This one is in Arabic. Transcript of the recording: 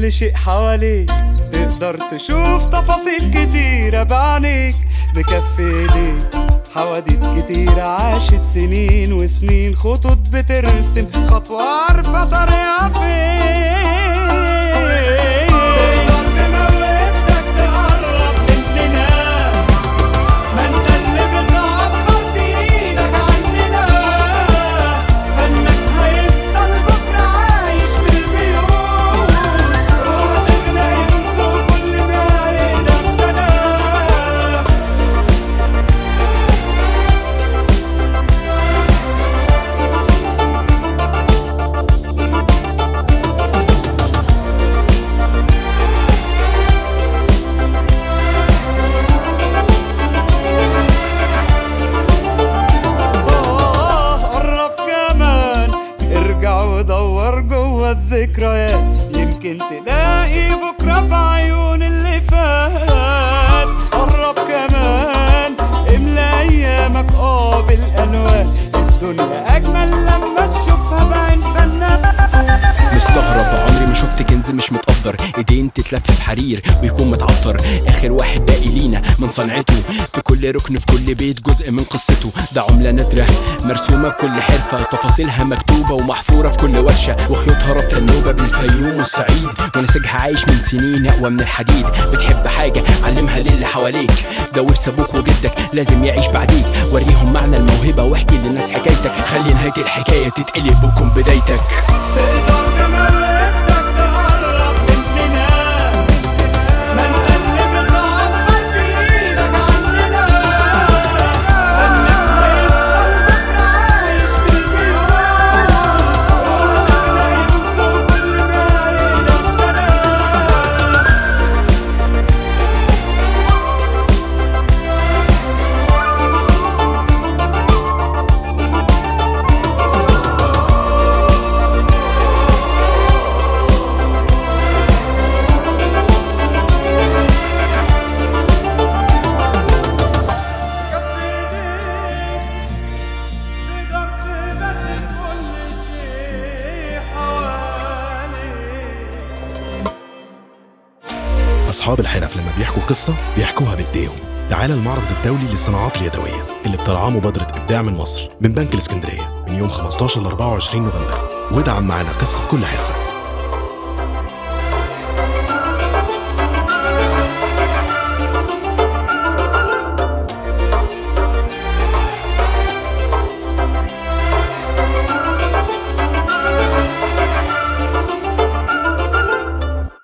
كل شيء حواليك، تقدر تشوف تفاصيل كتيرة بعينيك، مكفي ليك حواديت كتيرة عاشت سنين وسنين، خطوط بترسم خطوة عارفة طريقها فين. تقدر بموتك تقرب مننا، ما انت اللي بتعبر بإيدك عننا، فنك هيفضل بكرة عايش في البيوت، وهتغلى قيمته كل ما يقدر سنة. ودور جوا الذكريات، يمكن تلاقي بكرة في عيون اللي فات. قرب كمان املى ايامك بالالوان، الدنيا اجمل لما تشوفها بعين فنان. مستغرب عمري ما شفت كنز مش متقدر، ايدين تتلف في حرير ويكون متعطر، اخر واحد باقي لينا من صنعته، في كل ركن في كل بيت جزء من قصته. ده عملة نادرة مرسومة بكل حرفة، تفاصيلها مكتوبة ومحفورة في كل ورشة، وخيوطها ربط النوبة بالفيوم والصعيد، ونسيجها عايش من سنين اقوى من الحديد. بتحب حاجة علمها للي حواليك، ده ورث ابوك وجدك لازم يعيش بعديك، وريهم معنى الموهبة واحكي للناس حكايتك، خلي نهاية الحكاية تتقلب وتكون بدايتك. تقدر بموتك تقرب مننا، ما انت اللي بتعبر بإيدك عننا، فنك هيفضل بكرة عايش في البيوت، وهتغلى قيمته كل ما يقدر سنة. أصحاب الحرف لما بيحكوا قصة بيحكوها بإيديهم. تعال المعرض الدولي للصناعات اليدوية اللي بترعاه مبادرة إبداع من مصر من بنك الإسكندرية من يوم 15 ل 24 نوفمبر، وادعم معنا قصة كل حرفة.